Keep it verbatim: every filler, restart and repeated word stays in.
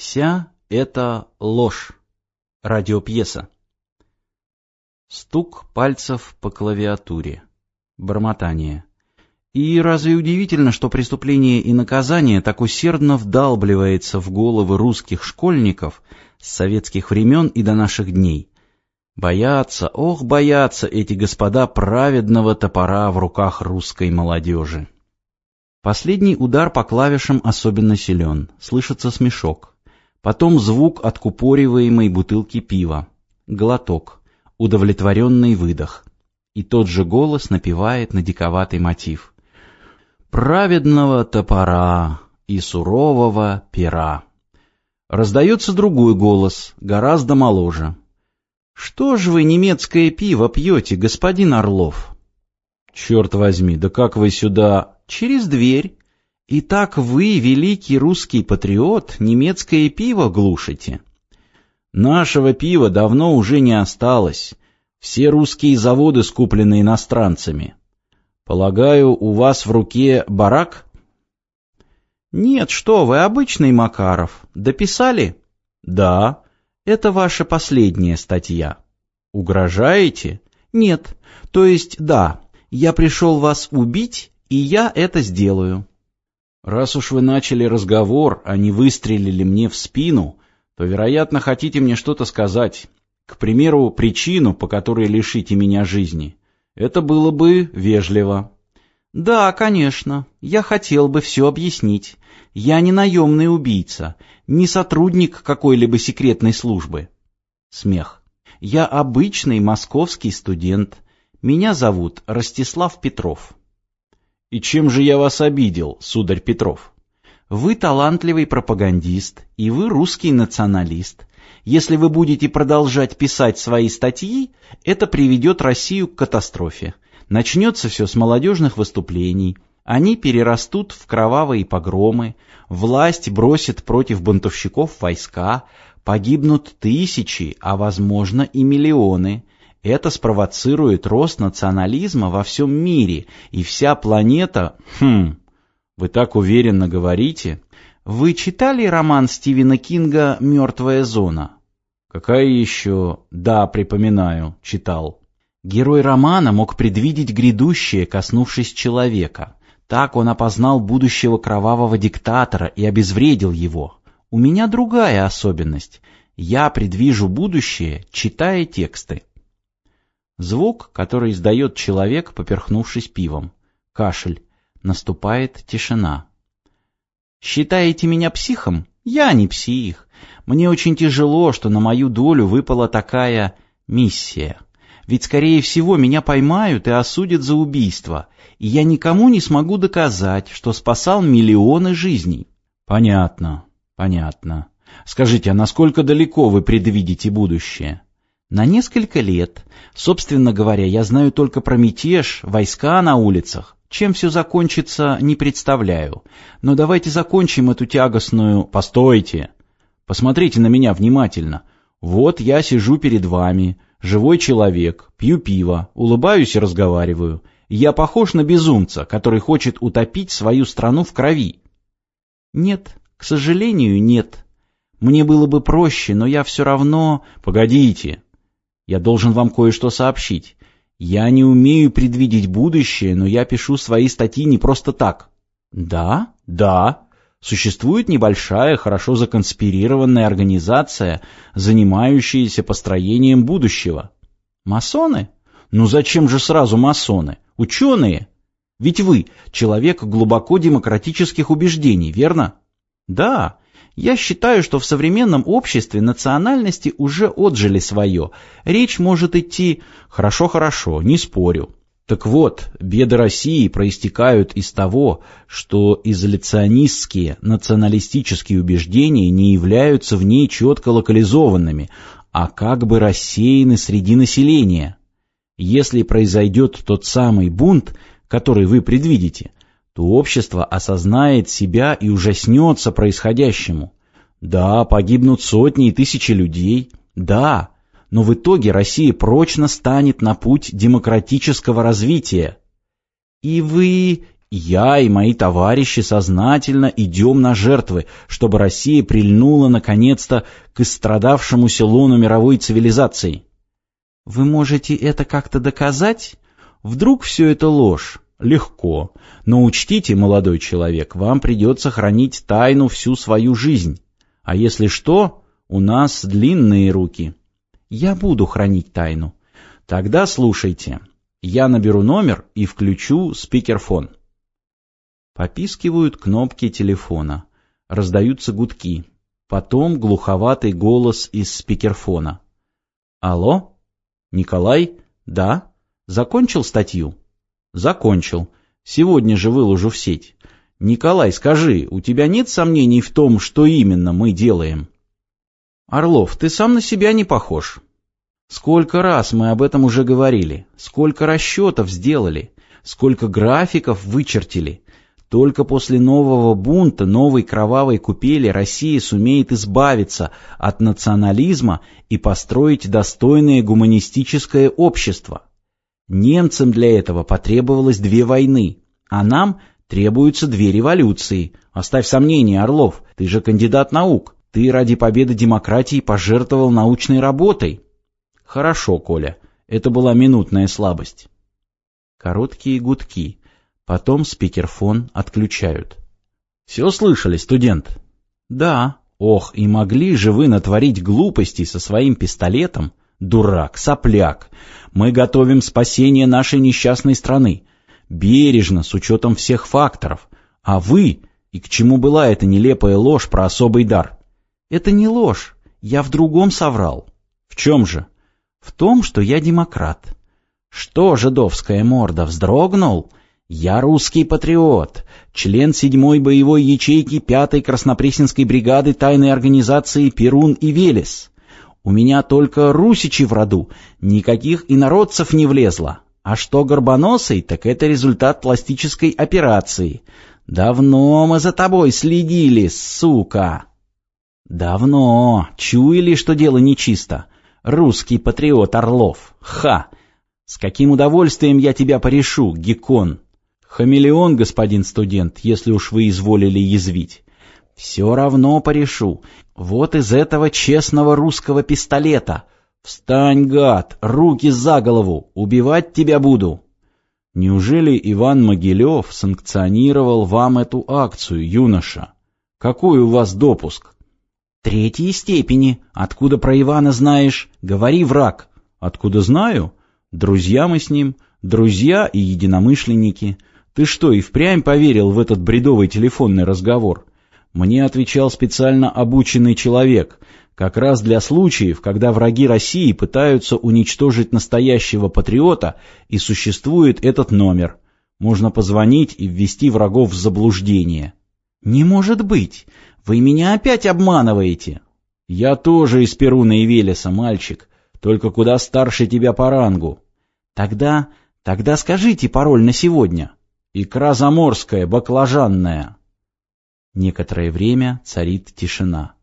Вся это ложь. Радиопьеса. Стук пальцев по клавиатуре. Бормотание. И разве удивительно, что преступление и наказание так усердно вдалбливается в головы русских школьников с советских времен и до наших дней? Боятся, ох, боятся эти господа праведного топора в руках русской молодежи. Последний удар по клавишам особенно силен, слышится смешок. Потом звук откупориваемой бутылки пива. Глоток. Удовлетворенный выдох. И тот же голос напевает на диковатый мотив. «Праведного топора и сурового пера». Раздается другой голос, гораздо моложе. «Что ж вы немецкое пиво пьете, господин Орлов?» «Черт возьми, да как вы сюда...» «Через дверь. Итак вы, великий русский патриот, немецкое пиво глушите». «Нашего пива давно уже не осталось. Все русские заводы скуплены иностранцами. Полагаю, у вас в руке барак?» «Нет, что вы, обычный Макаров. Дописали?» «Да. Это ваша последняя статья». «Угрожаете?» «Нет. То есть, да. Я пришел вас убить, и я это сделаю». «Раз уж вы начали разговор, а не выстрелили мне в спину, то, вероятно, хотите мне что-то сказать. К примеру, причину, по которой лишите меня жизни. Это было бы вежливо». «Да, конечно. Я хотел бы все объяснить. Я не наемный убийца, не сотрудник какой-либо секретной службы». Смех. «Я обычный московский студент. Меня зовут Ростислав Петров». «И чем же я вас обидел, сударь Петров?» «Вы талантливый пропагандист, и вы русский националист. Если вы будете продолжать писать свои статьи, это приведет Россию к катастрофе. Начнется все с молодежных выступлений. Они перерастут в кровавые погромы, власть бросит против бунтовщиков войска, погибнут тысячи, а возможно и миллионы. Это спровоцирует рост национализма во всем мире, и вся планета... Хм, вы так уверенно говорите. Вы читали роман Стивена Кинга «Мертвая зона»? Какая еще? Да, припоминаю, читал. Герой романа мог предвидеть грядущее, коснувшись человека. Так он опознал будущего кровавого диктатора и обезвредил его. У меня другая особенность. Я предвижу будущее, читая тексты. Звук, который издает человек, поперхнувшись пивом. Кашель. Наступает тишина. «Считаете меня психом? Я не псих. Мне очень тяжело, что на мою долю выпала такая миссия. Ведь, скорее всего, меня поймают и осудят за убийство, и я никому не смогу доказать, что спасал миллионы жизней». «Понятно, понятно. Скажите, а насколько далеко вы предвидите будущее?» «На несколько лет. Собственно говоря, я знаю только про мятеж, войска на улицах. Чем все закончится, не представляю. Но давайте закончим эту тягостную... Постойте! Посмотрите на меня внимательно. Вот я сижу перед вами, живой человек, пью пиво, улыбаюсь и разговариваю. Я похож на безумца, который хочет утопить свою страну в крови?» «Нет, к сожалению, нет. Мне было бы проще, но я все равно...» «Погодите! Я должен вам кое-что сообщить. Я не умею предвидеть будущее, но я пишу свои статьи не просто так». «Да? Да. Существует небольшая, хорошо законспирированная организация, занимающаяся построением будущего». «Масоны? Ну зачем же сразу масоны? Ученые? Ведь вы человек глубоко демократических убеждений, верно?» «Да. Я считаю, что в современном обществе национальности уже отжили свое. Речь может идти... Хорошо, хорошо, не спорю. Так вот, беды России проистекают из того, что изоляционистские, националистические убеждения не являются в ней четко локализованными, а как бы рассеяны среди населения. Если произойдет тот самый бунт, который вы предвидите, то общество осознает себя и ужаснется происходящему. Да, погибнут сотни и тысячи людей, да, но в итоге Россия прочно станет на путь демократического развития. И вы Я и мои товарищи сознательно идем на жертвы, чтобы Россия прильнула наконец-то к истрадавшемуся лону мировой цивилизации. Вы можете это как-то доказать? Вдруг все это ложь? Легко. Но учтите, молодой человек, вам придется хранить тайну всю свою жизнь. А если что, у нас длинные руки. Я буду хранить тайну. Тогда слушайте. Я наберу номер и включу спикерфон. Попискивают кнопки телефона. Раздаются гудки. Потом глуховатый голос из спикерфона. Алло? Николай? Да? Закончил статью? Закончил. Сегодня же выложу в сеть. Николай, скажи, у тебя нет сомнений в том, что именно мы делаем? Орлов, ты сам на себя не похож. Сколько раз мы об этом уже говорили, сколько расчетов сделали, сколько графиков вычертили. Только после нового бунта, новой кровавой купели Россия сумеет избавиться от национализма и построить достойное гуманистическое общество. Немцам для этого потребовалось две войны, а нам требуются две революции. Оставь сомнения, Орлов, ты же кандидат наук. Ты ради победы демократии пожертвовал научной работой. Хорошо, Коля, это была минутная слабость. Короткие гудки. Потом спикерфон отключают. Все слышали, студент? Да. Ох, и могли же вы натворить глупостей со своим пистолетом? Дурак, сопляк. Мы готовим спасение нашей несчастной страны. Бережно, с учетом всех факторов. А вы... И к чему была эта нелепая ложь про особый дар? Это не ложь. Я в другом соврал. В чем же? В том, что я демократ. Что, жидовская морда, вздрогнул? Я русский патриот, член седьмой боевой ячейки пятой Краснопресненской бригады тайной организации «Перун и Велес». У меня только русичи в роду, никаких инородцев не влезло. А что горбоносый, так это результат пластической операции. Давно мы за тобой следили, сука. Давно. Чуяли, что дело нечисто. Русский патриот Орлов. Ха! С каким удовольствием я тебя порешу, геккон. Хамелеон, господин студент, если уж вы изволили язвить. Все равно порешу. Вот из этого честного русского пистолета. Встань, гад, руки за голову, убивать тебя буду. Неужели Иван Могилев санкционировал вам эту акцию, юноша? Какой у вас допуск? Третьей степени. Откуда про Ивана знаешь? Говори, враг. Откуда знаю? Друзья мы с ним, друзья и единомышленники. Ты что, и впрямь поверил в этот бредовый телефонный разговор? Мне отвечал специально обученный человек, как раз для случаев, когда враги России пытаются уничтожить настоящего патриота, и существует этот номер. Можно позвонить и ввести врагов в заблуждение. Не может быть! Вы меня опять обманываете! Я тоже из Перуна и Велеса, мальчик, только куда старше тебя по рангу. Тогда, тогда скажите пароль на сегодня. Икра заморская, баклажанная. Некоторое время царит тишина.